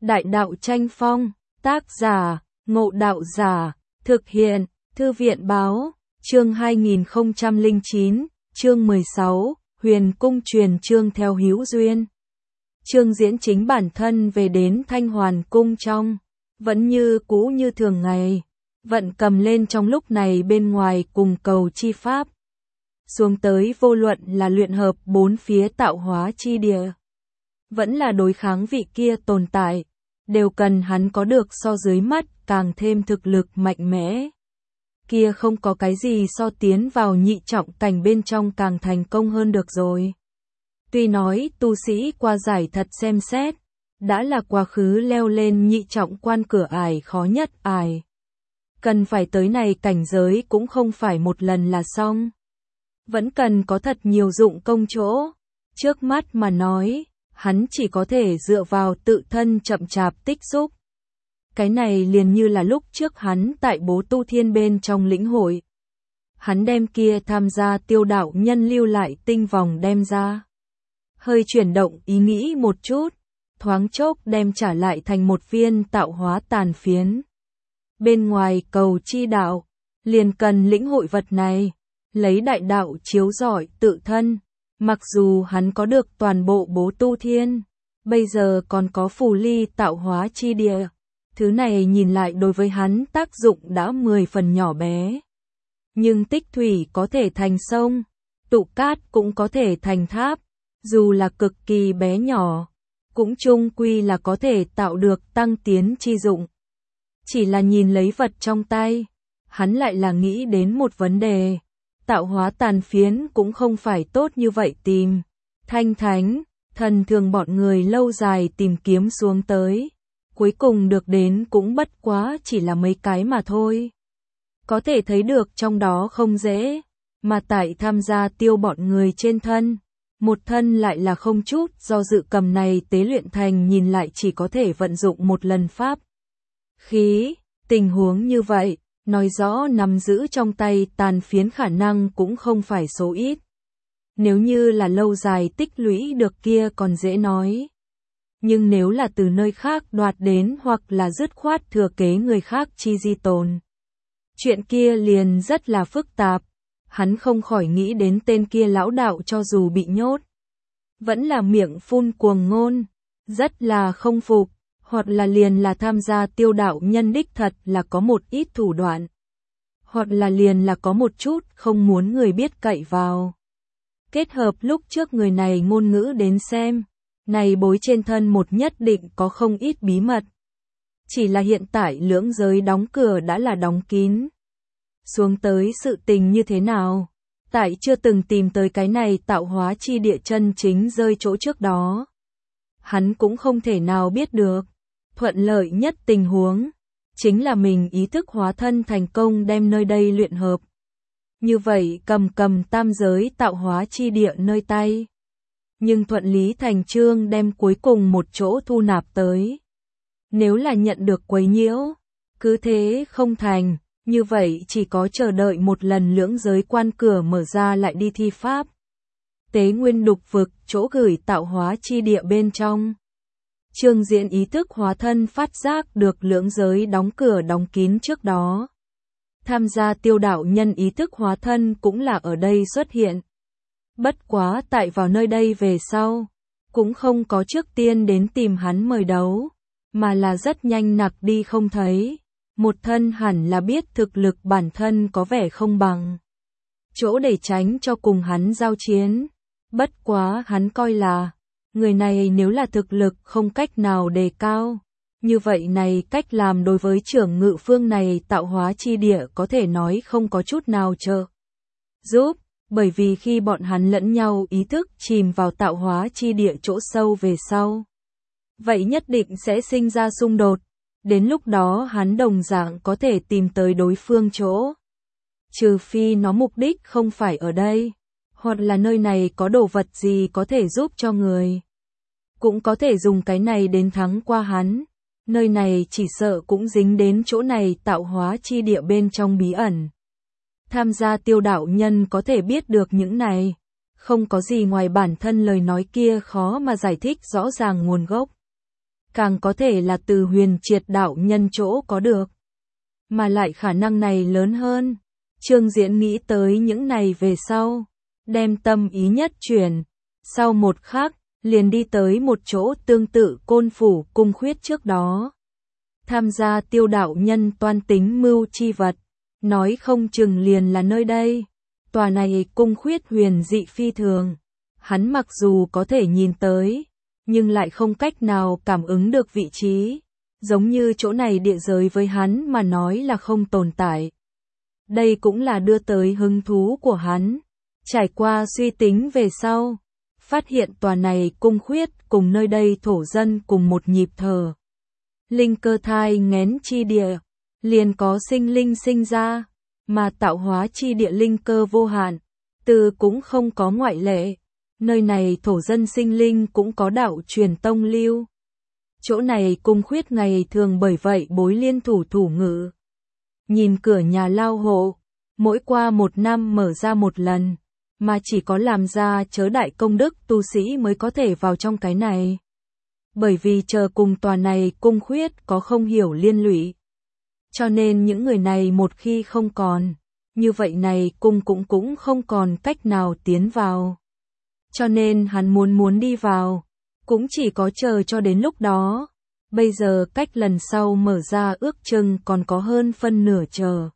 Đại đạo tranh phong, tác giả, Ngộ Đạo Giả, thực hiện, Thư viện báo, chương 2009, chương 16, Huyền Cung truyền chương theo hữu duyên. Chương diễn chính bản thân về đến Thanh Hoàn Cung trong, vẫn như cũ như thường ngày, vận cầm lên trong lúc này bên ngoài cùng cầu chi pháp. Xuống tới vô luận là luyện hợp bốn phía tạo hóa chi địa, vẫn là đối kháng vị kia tồn tại, đều cần hắn có được so dưới mắt càng thêm thực lực mạnh mẽ. Kia không có cái gì so tiến vào nhị trọng cảnh bên trong càng thành công hơn được rồi. Tuy nói tu sĩ qua giải thật xem xét, đã là quá khứ leo lên nhị trọng quan cửa ải khó nhất ải. Cần phải tới này cảnh giới cũng không phải một lần là xong. Vẫn cần có thật nhiều dụng công chỗ. Trước mắt mà nói, hắn chỉ có thể dựa vào tự thân chậm chạp tích xúc. Cái này liền như là lúc trước hắn tại Bố Tu Thiên bên trong lĩnh hội. Hắn đem kia tham gia tiêu đạo nhân lưu lại tinh vòng đem ra. Hơi chuyển động ý nghĩ một chút, thoáng chốc đem trả lại thành một viên tạo hóa tàn phiến. Bên ngoài cầu chi đạo, liền cần lĩnh hội vật này, lấy đại đạo chiếu rọi tự thân. Mặc dù hắn có được toàn bộ Bố Tu Thiên, bây giờ còn có phù ly tạo hóa chi địa. Thứ này nhìn lại đối với hắn tác dụng đã 10 phần nhỏ bé. Nhưng tích thủy có thể thành sông, tụ cát cũng có thể thành tháp, dù là cực kỳ bé nhỏ, cũng chung quy là có thể tạo được tăng tiến chi dụng. Chỉ là nhìn lấy vật trong tay, hắn lại là nghĩ đến một vấn đề. Tạo hóa tàn phiến cũng không phải tốt như vậy tìm. Thanh thánh, thần thường bọn người lâu dài tìm kiếm xuống tới. Cuối cùng được đến cũng bất quá chỉ là mấy cái mà thôi. Có thể thấy được trong đó không dễ. Mà tại tham gia tiêu bọn người trên thân. Một thân lại là không chút do dự cầm này tế luyện thành nhìn lại chỉ có thể vận dụng một lần pháp. Khí, tình huống như vậy. Nói rõ nắm giữ trong tay tàn phiến khả năng cũng không phải số ít. Nếu như là lâu dài tích lũy được kia còn dễ nói. Nhưng nếu là từ nơi khác đoạt đến hoặc là dứt khoát thừa kế người khác chi di tồn. Chuyện kia liền rất là phức tạp. Hắn không khỏi nghĩ đến tên kia lão đạo cho dù bị nhốt. Vẫn là miệng phun cuồng ngôn. Rất là không phục. Hoặc là liền là tham gia tiêu đạo nhân đích thật là có một ít thủ đoạn. Hoặc là liền là có một chút không muốn người biết cậy vào. Kết hợp lúc trước người này ngôn ngữ đến xem, này bối trên thân một nhất định có không ít bí mật. Chỉ là hiện tại lưỡng giới đóng cửa đã là đóng kín. Xuống tới sự tình như thế nào? Tại chưa từng tìm tới cái này tạo hóa chi địa chân chính rơi chỗ trước đó. Hắn cũng không thể nào biết được. Thuận lợi nhất tình huống, chính là mình ý thức hóa thân thành công đem nơi đây luyện hợp. Như vậy cầm tam giới tạo hóa chi địa nơi tay. Nhưng thuận lý thành chương đem cuối cùng một chỗ thu nạp tới. Nếu là nhận được quấy nhiễu, cứ thế không thành, như vậy chỉ có chờ đợi một lần lưỡng giới quan cửa mở ra lại đi thi pháp. Tế nguyên đục vực chỗ gửi tạo hóa chi địa bên trong. Chương diễn ý thức hóa thân phát giác được lưỡng giới đóng cửa đóng kín trước đó. Tham gia tiêu đạo nhân ý thức hóa thân cũng là ở đây xuất hiện. Bất quá tại vào nơi đây về sau, cũng không có trước tiên đến tìm hắn mời đấu, mà là rất nhanh nặc đi không thấy. Một thân hẳn là biết thực lực bản thân có vẻ không bằng. Chỗ để tránh cho cùng hắn giao chiến. Bất quá hắn coi là người này nếu là thực lực không cách nào đề cao, như vậy này cách làm đối với trưởng ngự phương này tạo hóa chi địa có thể nói không có chút nào trợ giúp, bởi vì khi bọn hắn lẫn nhau ý thức chìm vào tạo hóa chi địa chỗ sâu về sau, vậy nhất định sẽ sinh ra xung đột, đến lúc đó hắn đồng dạng có thể tìm tới đối phương chỗ. Trừ phi nó mục đích không phải ở đây, hoặc là nơi này có đồ vật gì có thể giúp cho người. Cũng có thể dùng cái này đến thắng qua hắn. Nơi này chỉ sợ cũng dính đến chỗ này tạo hóa chi địa bên trong bí ẩn. Tham gia tiêu đạo nhân có thể biết được những này. Không có gì ngoài bản thân lời nói kia khó mà giải thích rõ ràng nguồn gốc. càng có thể là từ Huyền Triệt đạo nhân chỗ có được. Mà lại khả năng này lớn hơn. Trương Diễn nghĩ tới những này về sau, đem tâm ý nhất chuyển. Sau một khắc, liền đi tới một chỗ tương tự Côn Phủ Cung Khuyết trước đó. Tham gia Tiêu đạo nhân toan tính mưu chi vật, nói không chừng liền là nơi đây. Tòa này cung khuyết huyền dị phi thường. Hắn mặc dù có thể nhìn tới, nhưng lại không cách nào cảm ứng được vị trí. Giống như chỗ này địa giới với hắn mà nói là không tồn tại. Đây cũng là đưa tới hứng thú của hắn. Trải qua suy tính về sau, phát hiện tòa này cung khuyết cùng nơi đây thổ dân cùng một nhịp thở. Linh cơ thai nghén chi địa, liền có sinh linh sinh ra, mà tạo hóa chi địa linh cơ vô hạn, từ cũng không có ngoại lệ. Nơi này thổ dân sinh linh cũng có đạo truyền tông lưu. Chỗ này cung khuyết ngày thường bởi vậy bối liên thủ thủ ngự. Nhìn cửa nhà lao hộ, mỗi qua 1 năm mở ra một lần, mà chỉ có làm ra chớ đại công đức tu sĩ mới có thể vào trong cái này. Bởi vì chờ cùng tòa này cung khuyết có không hiểu liên lụy. Cho nên những người này một khi không còn, như vậy này cung cũng không còn cách nào tiến vào. Cho nên hắn muốn đi vào, cũng chỉ có chờ cho đến lúc đó. Bây giờ cách lần sau mở ra ước chừng còn có hơn phân nửa chờ.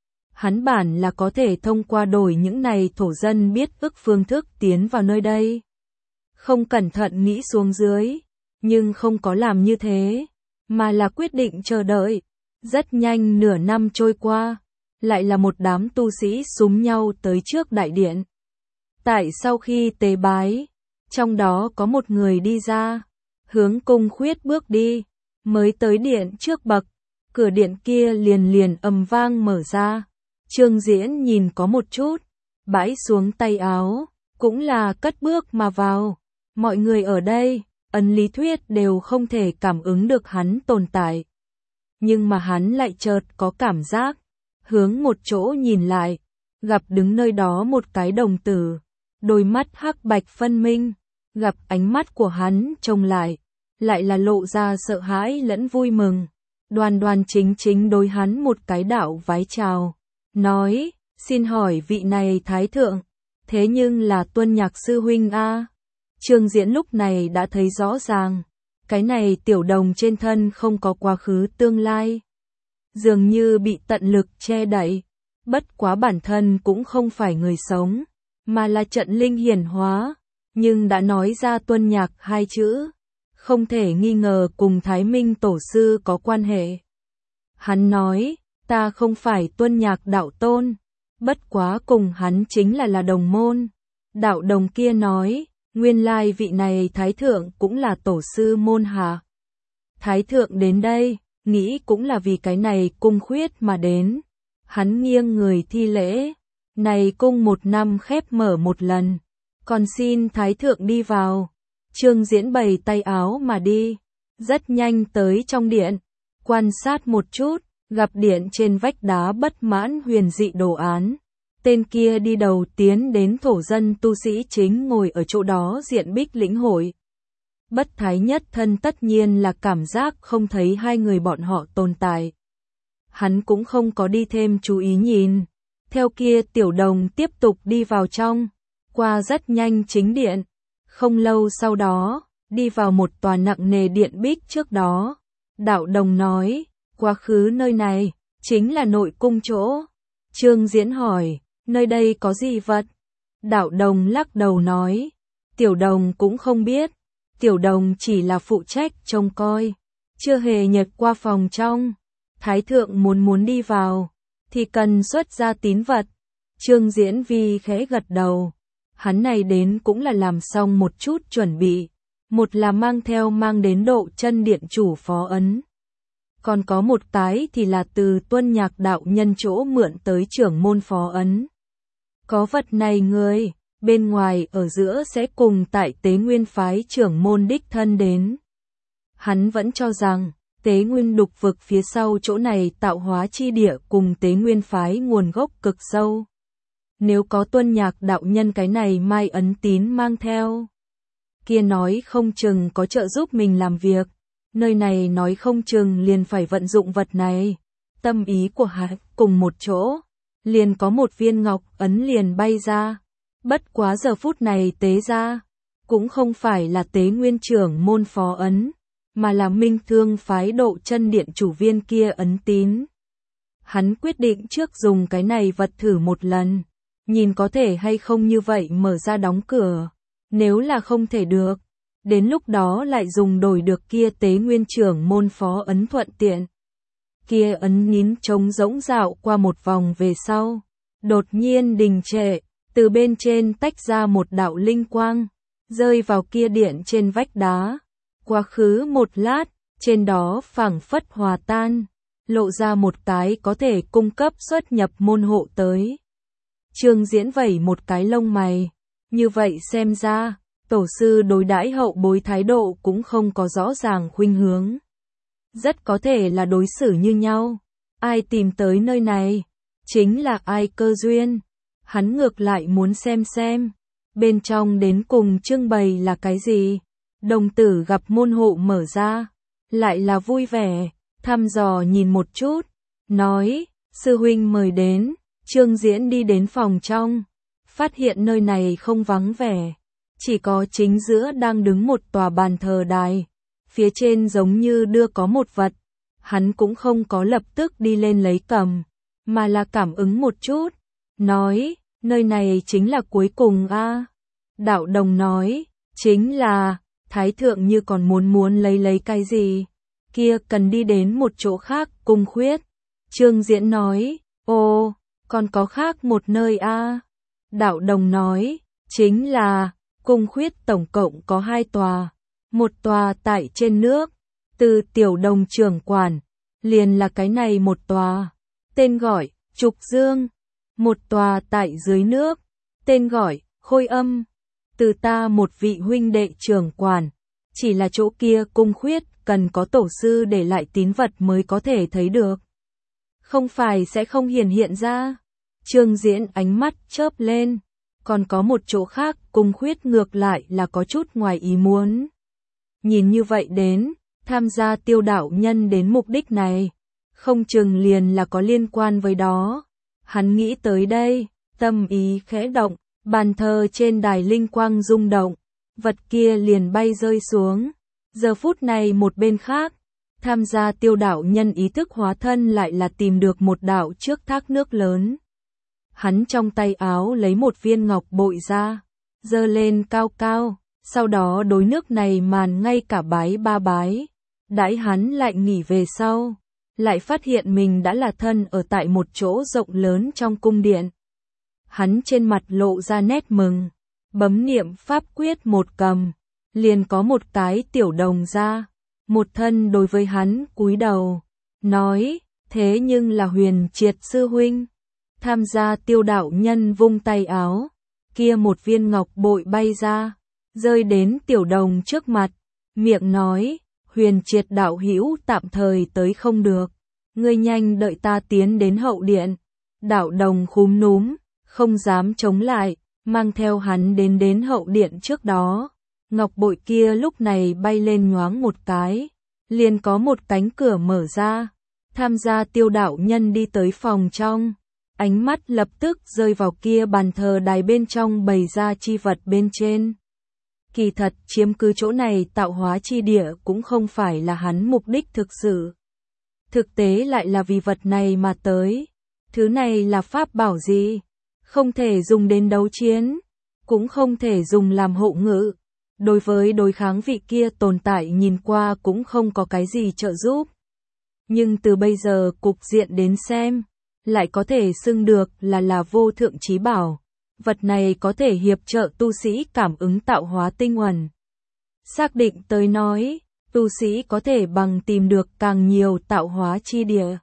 Hắn bản là có thể thông qua đổi những này thổ dân biết ước phương thức tiến vào nơi đây. Không cẩn thận nghĩ xuống dưới, nhưng không có làm như thế, mà là quyết định chờ đợi. Rất nhanh nửa năm trôi qua, lại là một đám tu sĩ xúm nhau tới trước đại điện. Tại sau khi tế bái, trong đó có một người đi ra, hướng cung khuyết bước đi, mới tới điện trước bậc, cửa điện kia liền ầm vang mở ra. Trương Diễn nhìn có một chút, bãi xuống tay áo, cũng là cất bước mà vào. Mọi người ở đây, ấn lý thuyết đều không thể cảm ứng được hắn tồn tại. Nhưng mà hắn lại chợt có cảm giác, hướng một chỗ nhìn lại, gặp đứng nơi đó một cái đồng tử, đôi mắt hắc bạch phân minh, gặp ánh mắt của hắn trông lại là lộ ra sợ hãi lẫn vui mừng. Đoan chính đối hắn một cái đạo vái chào, nói, xin hỏi vị này thái thượng, thế nhưng là Tuân Nhạc sư huynh a. Trương Diễn lúc này đã thấy rõ ràng, cái này tiểu đồng trên thân không có quá khứ tương lai. Dường như bị tận lực che đậy, bất quá bản thân cũng không phải người sống, mà là trận linh hiển hóa, nhưng đã nói ra Tuân Nhạc 2 chữ, không thể nghi ngờ cùng Thái Minh tổ sư có quan hệ. Hắn nói, ta không phải Tuân Nhạc đạo tôn, bất quá cùng hắn chính là đồng môn. Đạo đồng kia nói, nguyên lai vị này thái thượng cũng là tổ sư môn hạ. Thái thượng đến đây, nghĩ cũng là vì cái này cung khuyết mà đến. Hắn nghiêng người thi lễ, này cung 1 năm khép mở một lần, còn xin thái thượng đi vào. Trương Diễn bày tay áo mà đi, rất nhanh tới trong điện, quan sát một chút, gặp điện trên vách đá bất mãn huyền dị đồ án. Tên kia đi đầu tiến đến thổ dân tu sĩ chính ngồi ở chỗ đó diện bích lĩnh hội. Bất thái nhất thân tất nhiên là cảm giác không thấy hai người bọn họ tồn tại. Hắn cũng không có đi thêm chú ý nhìn. Theo kia tiểu đồng tiếp tục đi vào trong, qua rất nhanh chính điện. Không lâu sau đó, đi vào một tòa nặng nề điện bích trước đó. Đạo đồng nói, quá khứ nơi này, chính là nội cung chỗ. Trương Diễn hỏi, nơi đây có gì vật? Đạo đồng lắc đầu nói, tiểu đồng cũng không biết. Tiểu đồng chỉ là phụ trách trông coi, chưa hề nhập qua phòng trong. Thái thượng muốn đi vào, thì cần xuất ra tín vật. Trương Diễn vi khẽ gật đầu. Hắn này đến cũng là làm xong một chút chuẩn bị. Một là mang đến độ chân điện chủ phó ấn. Còn có một cái thì là từ Tuân Nhạc đạo nhân chỗ mượn tới trưởng môn phó ấn. Có vật này người, bên ngoài ở giữa sẽ cùng tại Tế Nguyên phái trưởng môn đích thân đến. Hắn vẫn cho rằng, Tế Nguyên đục vực phía sau chỗ này tạo hóa chi địa cùng Tế Nguyên phái nguồn gốc cực sâu. Nếu có Tuân Nhạc đạo nhân cái này mai ấn tín mang theo, kia nói không chừng có trợ giúp mình làm việc. nơi này nói không chừng liền phải vận dụng vật này. Tâm ý của hắn cùng một chỗ, liền có một viên ngọc ấn liền bay ra. Bất quá giờ phút này tế ra, cũng không phải là Tế Nguyên trưởng môn phó ấn, mà là Minh Thương phái Độ Chân Điện chủ viên kia ấn tín. Hắn quyết định trước dùng cái này vật thử một lần, nhìn có thể hay không như vậy mở ra đóng cửa. Nếu là không thể được, đến lúc đó lại dùng đổi được kia Tế Nguyên trưởng môn phó ấn thuận tiện. Kia ấn nín trống rỗng dạo qua một vòng về sau, đột nhiên đình trệ, từ bên trên tách ra một đạo linh quang, rơi vào kia điện trên vách đá. Quá khứ một lát, trên đó phảng phất hòa tan, lộ ra một cái có thể cung cấp xuất nhập môn hộ tới. Trương Diễn vẩy một cái lông mày, như vậy xem ra, tổ sư đối đãi hậu bối thái độ cũng không có rõ ràng khuynh hướng. Rất có thể là đối xử như nhau, ai tìm tới nơi này, chính là ai cơ duyên. Hắn ngược lại muốn xem, bên trong đến cùng trưng bày là cái gì. Đồng tử gặp môn hộ mở ra, lại là vui vẻ, thăm dò nhìn một chút, nói, sư huynh mời đến. Trương Diễn đi đến phòng trong, phát hiện nơi này không vắng vẻ, chỉ có chính giữa đang đứng một tòa bàn thờ đài, phía trên giống như đưa có một vật. Hắn cũng không có lập tức đi lên lấy cầm, mà là cảm ứng một chút, nói, nơi này chính là cuối cùng a. Đạo đồng nói, chính là, thái thượng như còn muốn lấy cái gì, kia cần đi đến một chỗ khác cung khuyết. Trương Diễn nói, ô, còn có khác một nơi a. Đạo đồng nói, chính là, cung khuyết tổng cộng có 2 tòa, một tòa tại trên nước, từ Tiểu Đồng trưởng quản, liền là cái này một tòa, tên gọi, Trục Dương, một tòa tại dưới nước, tên gọi, Khôi Âm, từ ta một vị huynh đệ trưởng quản, chỉ là chỗ kia cung khuyết cần có tổ sư để lại tín vật mới có thể thấy được. Không phải sẽ không hiện ra. Trương Diễn ánh mắt chớp lên, còn có một chỗ khác cung khuyết ngược lại là có chút ngoài ý muốn. Nhìn như vậy đến, tham gia tiêu đạo nhân đến mục đích này, không chừng liền là có liên quan với đó. Hắn nghĩ tới đây, tâm ý khẽ động, bàn thờ trên đài linh quang rung động, vật kia liền bay rơi xuống. Giờ phút này một bên khác, tham gia tiêu đạo nhân ý thức hóa thân lại là tìm được một đạo trước thác nước lớn. Hắn trong tay áo lấy một viên ngọc bội ra, giơ lên cao cao, sau đó đối nước này màn ngay cả bái 3 bái. Đãi hắn lại nghỉ về sau, lại phát hiện mình đã là thân ở tại một chỗ rộng lớn trong cung điện. Hắn trên mặt lộ ra nét mừng, bấm niệm pháp quyết một cầm, liền có một cái tiểu đồng ra, một thân đối với hắn cúi đầu, nói, thế nhưng là Huyền Triệt sư huynh. Tham gia tiêu đạo nhân vung tay áo, kia một viên ngọc bội bay ra, rơi đến tiểu đồng trước mặt, miệng nói, Huyền Triệt đạo hữu tạm thời tới không được, ngươi nhanh đợi ta tiến đến hậu điện. Đạo đồng khúm núm, không dám chống lại, mang theo hắn đến hậu điện trước đó. Ngọc bội kia lúc này bay lên nhoáng một cái, liền có một cánh cửa mở ra. Tham gia tiêu đạo nhân đi tới phòng trong, ánh mắt lập tức rơi vào kia bàn thờ đài bên trong bày ra chi vật bên trên. Kỳ thật chiếm cứ chỗ này tạo hóa chi địa cũng không phải là hắn mục đích thực sự. Thực tế lại là vì vật này mà tới. Thứ này là pháp bảo gì? Không thể dùng đến đấu chiến, cũng không thể dùng làm hộ ngự. Đối với đối kháng vị kia tồn tại nhìn qua cũng không có cái gì trợ giúp. Nhưng từ bây giờ cục diện đến xem, lại có thể xưng được là vô thượng chí bảo. Vật này có thể hiệp trợ tu sĩ cảm ứng tạo hóa tinh uẩn. Xác định tới nói, tu sĩ có thể bằng tìm được càng nhiều tạo hóa chi địa.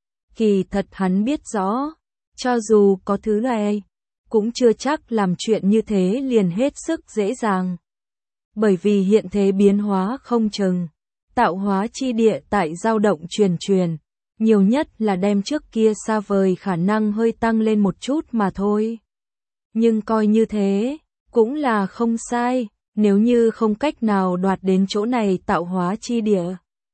Kỳ thật hắn biết rõ, cho dù có thứ này, cũng chưa chắc làm chuyện như thế liền hết sức dễ dàng. Bởi vì hiện thế biến hóa không chừng, tạo hóa chi địa tại dao động truyền, nhiều nhất là đem trước kia xa vời khả năng hơi tăng lên một chút mà thôi. Nhưng coi như thế, cũng là không sai, nếu như không cách nào đoạt đến chỗ này tạo hóa chi địa,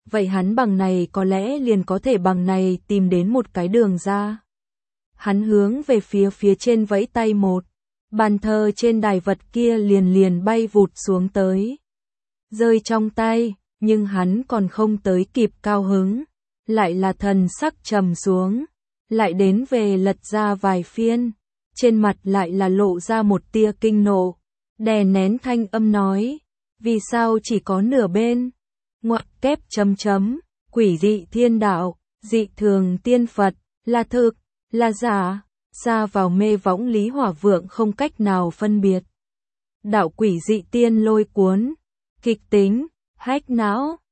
vậy hắn bằng này có lẽ liền có thể bằng này tìm đến một cái đường ra. Hắn hướng về phía trên vẫy tay một, bàn thờ trên đài vật kia liền bay vụt xuống tới. Rơi trong tay, nhưng hắn còn không tới kịp cao hứng, lại là thần sắc trầm xuống, lại đến về lật ra vài phiên, trên mặt lại là lộ ra một tia kinh nộ, đè nén thanh âm nói, vì sao chỉ có nửa bên? Ngoặc kép chấm chấm, quỷ dị thiên đạo, dị thường tiên Phật, là thực, là giả, xa vào mê võng Lý Hỏa Vượng không cách nào phân biệt. Đạo quỷ dị tiên lôi cuốn, kịch tính, hách não,